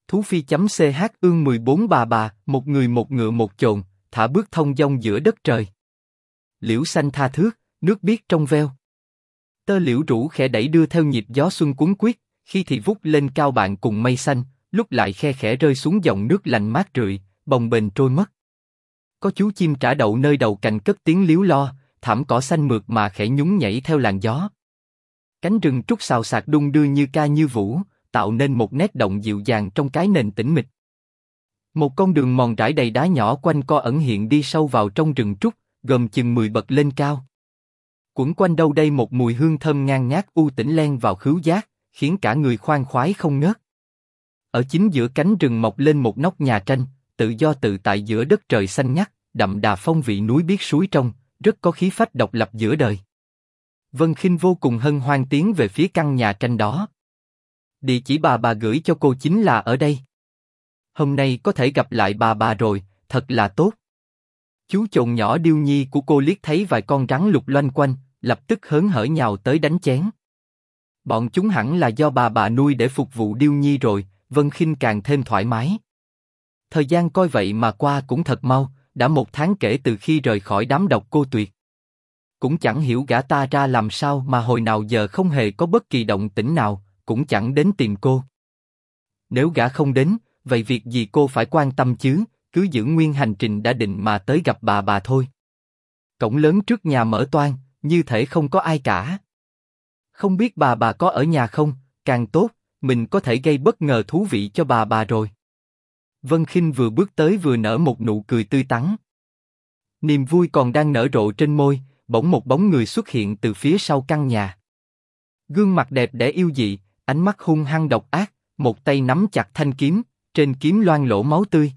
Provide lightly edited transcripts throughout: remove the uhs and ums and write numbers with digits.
Thú phi.ch ương 14 bà, một người một ngựa một chồn, thả bước thông dong giữa đất trời. Liễu xanh tha thước, nước biếc trong veo. Tơ liễu rũ khẽ đẩy đưa theo nhịp gió xuân cuốn quyết, khi thì vút lên cao bạn cùng mây xanh, lúc lại khe khẽ rơi xuống dòng nước lành mát rượi, bồng bềnh trôi mất. Có chú chim trả đậu nơi đầu cành cất tiếng líu lo, thảm cỏ xanh mượt mà khẽ nhún nhảy theo làn gió. Cánh rừng trúc xào xạc đung đưa như ca như vũ, tạo nên một nét động dịu dàng trong cái nền tĩnh mịch. Một con đường mòn rải đầy đá nhỏ quanh co ẩn hiện đi sâu vào trong rừng trúc, gồm chừng 10 bậc lên cao. Quẩn quanh đâu đây một mùi hương thơm ngang ngát u tĩnh len vào khứu giác, khiến cả người khoan khoái không ngớt. Ở chính giữa cánh rừng mọc lên một nóc nhà tranh, tự do tự tại giữa đất trời xanh ngắt, đậm đà phong vị núi biếc suối trong, rất có khí phách độc lập giữa đời. Vân Khinh vô cùng hân hoan tiến về phía căn nhà tranh đó. Địa chỉ bà gửi cho cô chính là ở đây. Hôm nay có thể gặp lại bà rồi, thật là tốt. Chú chồn nhỏ Điêu Nhi của cô liếc thấy vài con rắn lục loanh quanh, lập tức hớn hở nhào tới đánh chén. Bọn chúng hẳn là do bà nuôi để phục vụ Điêu Nhi rồi, Vân Khinh càng thêm thoải mái. Thời gian coi vậy mà qua cũng thật mau, đã 1 tháng kể từ khi rời khỏi đám độc cô Tuyệt. Cũng chẳng hiểu gã ta ra làm sao mà hồi nào giờ không hề có bất kỳ động tĩnh nào, cũng chẳng đến tìm cô. Nếu gã không đến, vậy việc gì cô phải quan tâm chứ, cứ giữ nguyên hành trình đã định mà tới gặp bà thôi. Cổng lớn trước nhà mở toang, như thể không có ai cả. Không biết bà có ở nhà không, càng tốt, mình có thể gây bất ngờ thú vị cho bà rồi. Vân Khinh vừa bước tới vừa nở một nụ cười tươi tắn. Niềm vui còn đang nở rộ trên môi, bỗng một bóng người xuất hiện từ phía sau căn nhà. Gương mặt đẹp đẽ yêu dị, ánh mắt hung hăng độc ác, một tay nắm chặt thanh kiếm, trên kiếm loang lổ máu tươi.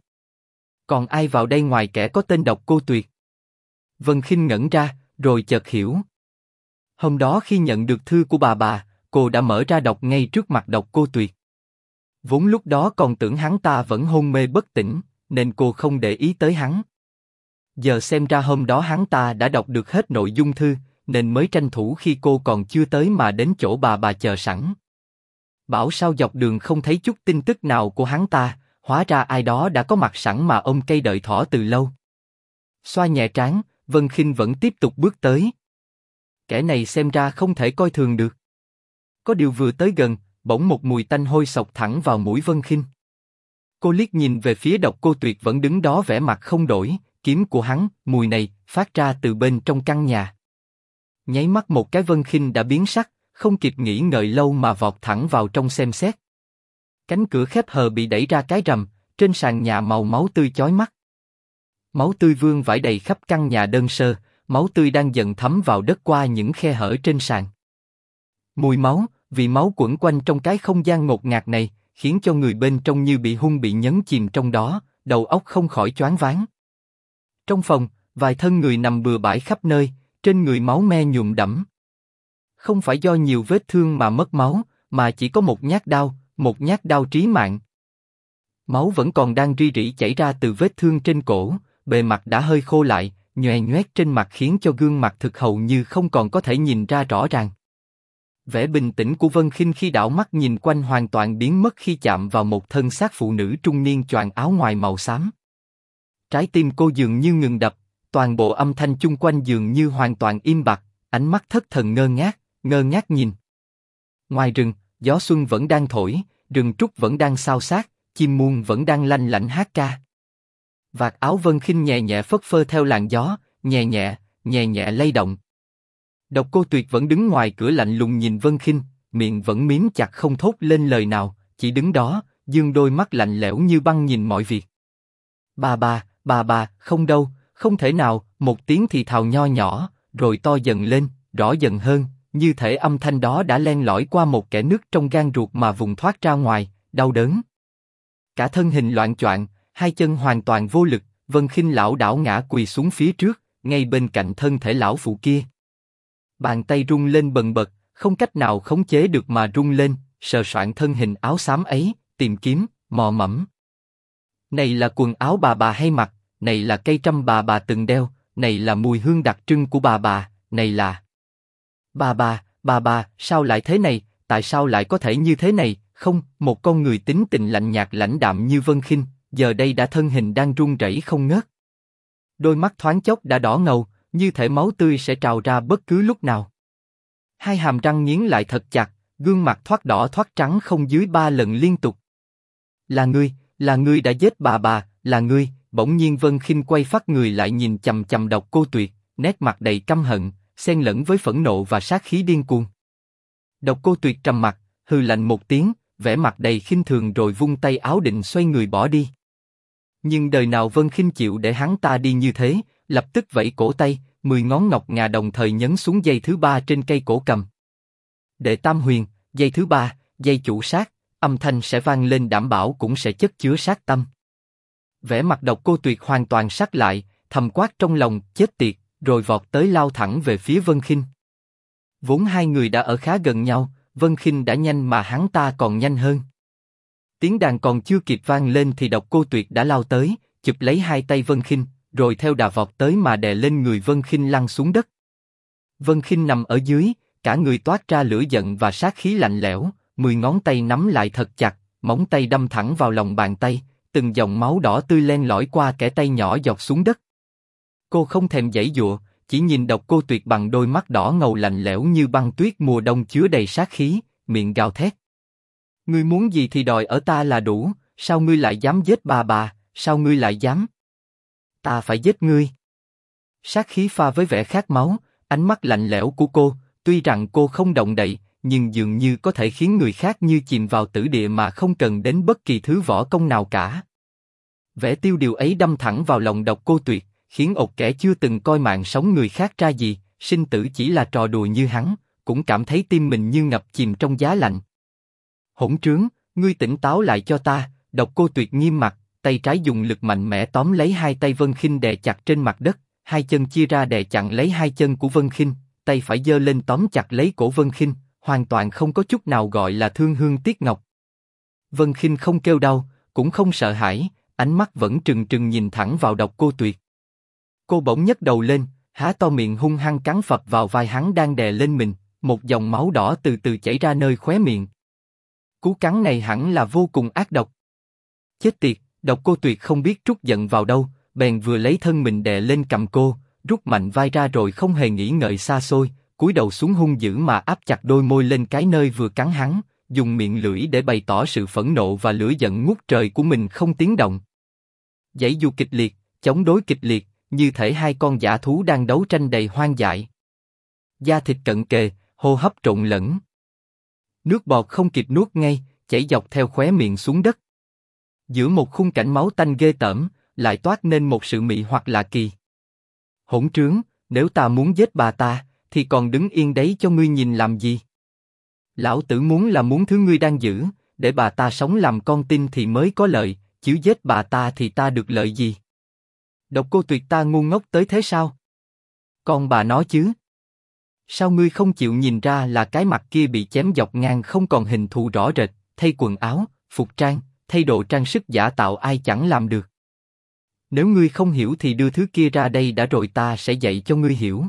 Còn ai vào đây ngoài kẻ có tên Độc Cô Tuyệt? Vân Khinh ngẩn ra, rồi chợt hiểu. Hôm đó khi nhận được thư của bà, cô đã mở ra đọc ngay trước mặt Độc Cô Tuyệt. Vốn lúc đó còn tưởng hắn ta vẫn hôn mê bất tỉnh, nên cô không để ý tới hắn. Giờ xem ra hôm đó hắn ta đã đọc được hết nội dung thư, nên mới tranh thủ khi cô còn chưa tới mà đến chỗ bà chờ sẵn. Bảo sao dọc đường không thấy chút tin tức nào của hắn ta, hóa ra ai đó đã có mặt sẵn mà ôm cây đợi thỏ từ lâu. Xoa nhẹ trán, Vân Khinh vẫn tiếp tục bước tới. Kẻ này xem ra không thể coi thường được. Có điều vừa tới gần, bỗng một mùi tanh hôi xộc thẳng vào mũi Vân Khinh. Cô liếc nhìn về phía Độc Cô Tuyệt vẫn đứng đó vẻ mặt không đổi, kiếm của hắn, mùi này, phát ra từ bên trong căn nhà. Nháy mắt một cái Vân Khinh đã biến sắc, không kịp nghĩ ngợi lâu mà vọt thẳng vào trong xem xét. Cánh cửa khép hờ bị đẩy ra cái rầm, trên sàn nhà màu máu tươi chói mắt. Máu tươi vương vãi đầy khắp căn nhà đơn sơ, máu tươi đang dần thấm vào đất qua những khe hở trên sàn. Mùi máu, vị máu quẩn quanh trong cái không gian ngột ngạt này, khiến cho người bên trong như bị nhấn chìm trong đó, đầu óc không khỏi choáng váng. Trong phòng, vài thân người nằm bừa bãi khắp nơi, trên người máu me nhuộm đẫm. Không phải do nhiều vết thương mà mất máu, mà chỉ có một nhát đao trí mạng. Máu vẫn còn đang ri rỉ chảy ra từ vết thương trên cổ, bề mặt đã hơi khô lại, nhòe nhoét trên mặt khiến cho gương mặt thực hầu như không còn có thể nhìn ra rõ ràng. Vẻ bình tĩnh của Vân Khinh khi đảo mắt nhìn quanh hoàn toàn biến mất khi chạm vào một thân xác phụ nữ trung niên choàng áo ngoài màu xám. Trái tim cô dường như ngừng đập, toàn bộ âm thanh chung quanh dường như hoàn toàn im bặt, ánh mắt thất thần ngơ ngác nhìn. Ngoài rừng, gió xuân vẫn đang thổi, rừng trúc vẫn đang xao xạc, chim muông vẫn đang lanh lảnh hát ca. Vạt áo Vân Khinh nhẹ nhẹ phất phơ theo làn gió, nhẹ nhẹ lay động. Độc Cô Tuyệt vẫn đứng ngoài cửa lạnh lùng nhìn Vân Khinh, miệng vẫn mím chặt không thốt lên lời nào, chỉ đứng đó, dương đôi mắt lạnh lẽo như băng nhìn mọi việc. Bà, không đâu, không thể nào, một tiếng thì thào nho nhỏ, rồi to dần lên, rõ dần hơn, như thể âm thanh đó đã len lỏi qua một kẽ nứt trong gan ruột mà vùng thoát ra ngoài, đau đớn. Cả thân hình loạng choạng, hai chân hoàn toàn vô lực, Vân Khinh lảo đảo ngã quỳ xuống phía trước, ngay bên cạnh thân thể lão phụ kia. Bàn tay rung lên bần bật, không cách nào khống chế được mà rung lên, sờ soạn thân hình áo xám ấy, tìm kiếm, mò mẫm. Này là quần áo bà hay mặc, này là cây trâm bà từng đeo, này là mùi hương đặc trưng của bà, này là... Bà, sao lại thế này, tại sao lại có thể như thế này, Không, một con người tính tình lạnh nhạt lãnh đạm như Vân Khinh, giờ đây đã thân hình đang run rẩy không ngớt. Đôi mắt thoáng chốc đã đỏ ngầu, như thể máu tươi sẽ trào ra bất cứ lúc nào. Hai hàm răng nghiến lại thật chặt, gương mặt thoát đỏ thoát trắng không dưới 3 lần liên tục. Là ngươi đã giết bà, là ngươi. Bỗng nhiên Vân Khinh quay phát người lại nhìn chằm chằm Độc Cô Tuyệt, nét mặt đầy căm hận, xen lẫn với phẫn nộ và sát khí điên cuồng. Độc Cô Tuyệt trầm mặt, hừ lạnh một tiếng, vẻ mặt đầy khinh thường rồi vung tay áo định xoay người bỏ đi. Nhưng đời nào Vân Khinh chịu để hắn ta đi như thế, lập tức vẫy cổ tay, 10 ngón ngọc ngà đồng thời nhấn xuống dây thứ 3 trên cây cổ cầm. Đệ Tam Huyền, dây thứ 3, dây chủ sát, âm thanh sẽ vang lên đảm bảo cũng sẽ chất chứa sát tâm. Vẻ mặt Độc Cô Tuyệt hoàn toàn sắc lại, thầm quát trong lòng, chết tiệt, rồi vọt tới lao thẳng về phía Vân Khinh. Vốn hai người đã ở khá gần nhau, Vân Khinh đã nhanh mà hắn ta còn nhanh hơn. Tiếng đàn còn chưa kịp vang lên thì Độc Cô Tuyệt đã lao tới, chụp lấy hai tay Vân Khinh, rồi theo đà vọt tới mà đè lên người Vân Khinh lăn xuống đất. Vân Khinh nằm ở dưới, cả người toát ra lửa giận và sát khí lạnh lẽo, 10 ngón tay nắm lại thật chặt, móng tay đâm thẳng vào lòng bàn tay, từng dòng máu đỏ tươi len lỏi qua kẽ tay nhỏ giọt xuống đất. Cô không thèm giãy giụa, chỉ nhìn Độc Cô Tuyệt bằng đôi mắt đỏ ngầu lạnh lẽo như băng tuyết mùa đông chứa đầy sát khí, miệng gào thét. Ngươi muốn gì thì đòi ở ta là đủ, sao ngươi lại dám giết bà, sao ngươi lại dám? Ta phải giết ngươi. Sát khí pha với vẻ khát máu, ánh mắt lạnh lẽo của cô, tuy rằng cô không động đậy, nhưng dường như có thể khiến người khác như chìm vào tử địa mà không cần đến bất kỳ thứ võ công nào cả. Vẻ tiêu điều ấy đâm thẳng vào lòng Độc Cô Tuyệt, khiến một kẻ chưa từng coi mạng sống người khác ra gì, sinh tử chỉ là trò đùa như hắn, cũng cảm thấy tim mình như ngập chìm trong giá lạnh. Hỗn trướng, ngươi tỉnh táo lại cho ta! Độc Cô Tuyệt nghiêm mặt, tay trái dùng lực mạnh mẽ tóm lấy hai tay Vân Khinh đè chặt trên mặt đất, hai chân chia ra đè chặn lấy hai chân của Vân Khinh, tay phải giơ lên tóm chặt lấy cổ Vân Khinh, hoàn toàn không có chút nào gọi là thương hương tiếc ngọc. Vân Khinh không kêu đau, cũng không sợ hãi, ánh mắt vẫn trừng trừng nhìn thẳng vào Độc Cô Tuyệt. Cô bỗng nhấc đầu lên, há to miệng hung hăng cắn phập vào vai hắn đang đè lên mình, một dòng máu đỏ từ từ chảy ra nơi khóe miệng. Cú cắn này hẳn là vô cùng ác độc. Chết tiệt, Độc Cô Tuyệt không biết trút giận vào đâu, bèn vừa lấy thân mình đè lên cầm cô, rút mạnh vai ra rồi không hề nghĩ ngợi xa xôi, cúi đầu xuống hung dữ mà áp chặt đôi môi lên cái nơi vừa cắn hắn, dùng miệng lưỡi để bày tỏ sự phẫn nộ và lửa giận ngút trời của mình không tiếng động. Giãy giụa kịch liệt, chống đối kịch liệt, như thể hai con dã thú đang đấu tranh đầy hoang dại. Da thịt cận kề, hô hấp trộn lẫn. Nước bọt không kịp nuốt ngay, chảy dọc theo khóe miệng xuống đất. Giữa một khung cảnh máu tanh ghê tởm, lại toát nên một sự mị hoặc lạ kỳ. Hỗn trướng, nếu ta muốn giết bà ta, thì còn đứng yên đấy cho ngươi nhìn làm gì? Lão tử muốn thứ ngươi đang giữ, để bà ta sống làm con tin thì mới có lợi, chứ giết bà ta thì ta được lợi gì? Độc Cô Tuyệt ta ngu ngốc tới thế sao? Con bà nó chứ? Sao ngươi không chịu nhìn ra là cái mặt kia bị chém dọc ngang không còn hình thù rõ rệt, thay quần áo, phục trang, thay đồ trang sức giả tạo ai chẳng làm được. Nếu ngươi không hiểu thì đưa thứ kia ra đây đã rồi ta sẽ dạy cho ngươi hiểu.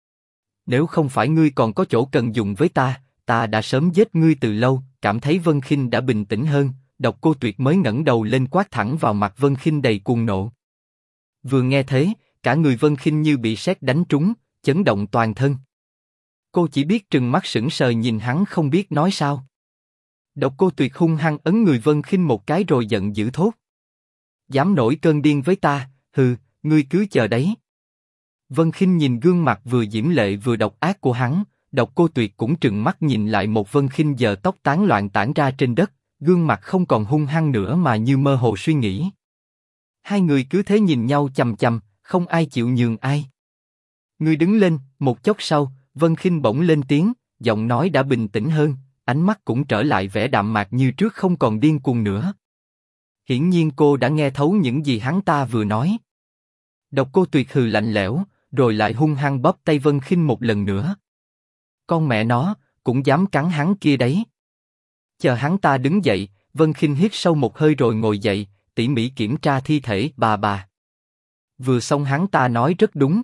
Nếu không phải ngươi còn có chỗ cần dùng với ta, ta đã sớm giết ngươi từ lâu. Cảm thấy Vân Khinh đã bình tĩnh hơn, Độc Cô Tuyệt mới ngẩng đầu lên quát thẳng vào mặt Vân Khinh đầy cuồng nộ. Vừa nghe thế, cả người Vân Khinh như bị sét đánh trúng, chấn động toàn thân. Cô chỉ biết trừng mắt sững sờ nhìn hắn không biết nói sao. Độc Cô Tuyệt hung hăng ấn người Vân Khinh một cái rồi giận dữ thốt: dám nổi cơn điên với ta, hừ, ngươi cứ chờ đấy. Vân Khinh nhìn gương mặt vừa diễm lệ vừa độc ác của hắn, Độc Cô Tuyệt cũng trừng mắt nhìn lại một Vân Khinh giờ tóc tán loạn tản ra trên đất, gương mặt không còn hung hăng nữa mà như mơ hồ suy nghĩ. Hai người cứ thế nhìn nhau chằm chằm, không ai chịu nhường ai. Ngươi đứng lên. Một chốc sau, Vân Khinh bỗng lên tiếng, giọng nói đã bình tĩnh hơn, ánh mắt cũng trở lại vẻ đạm mạc như trước, không còn điên cuồng nữa. Hiển nhiên cô đã nghe thấu những gì hắn ta vừa nói. Độc Cô Tuyệt hừ lạnh lẽo, rồi lại hung hăng bóp tay Vân Khinh một lần nữa. Con mẹ nó, cũng dám cắn hắn kia đấy. Chờ hắn ta đứng dậy, Vân Khinh hít sâu một hơi rồi ngồi dậy, tỉ mỉ kiểm tra thi thể bà. Vừa xong hắn ta nói rất đúng.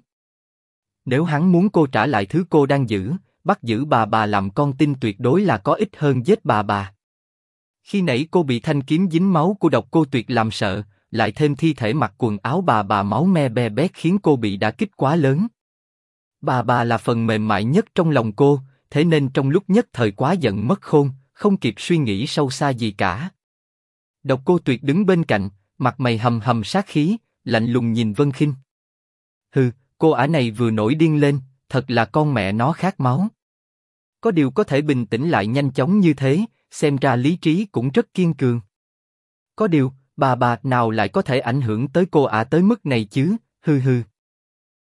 Nếu hắn muốn cô trả lại thứ cô đang giữ, bắt giữ bà làm con tin tuyệt đối là có ích hơn giết bà. Khi nãy cô bị thanh kiếm dính máu của Độc Cô Tuyệt làm sợ, lại thêm thi thể mặc quần áo bà máu me be bét khiến cô bị đả kích quá lớn. Bà là phần mềm mại nhất trong lòng cô, thế nên trong lúc nhất thời quá giận mất khôn, không kịp suy nghĩ sâu xa gì cả. Độc Cô Tuyệt đứng bên cạnh, mặt mày hầm hầm sát khí, lạnh lùng nhìn Vân Khinh. Hừ, cô ả này vừa nổi điên lên, thật là con mẹ nó khát máu. Có điều có thể bình tĩnh lại nhanh chóng như thế, xem ra lý trí cũng rất kiên cường. Có điều, bà nào lại có thể ảnh hưởng tới cô ả tới mức này chứ, hừ hừ.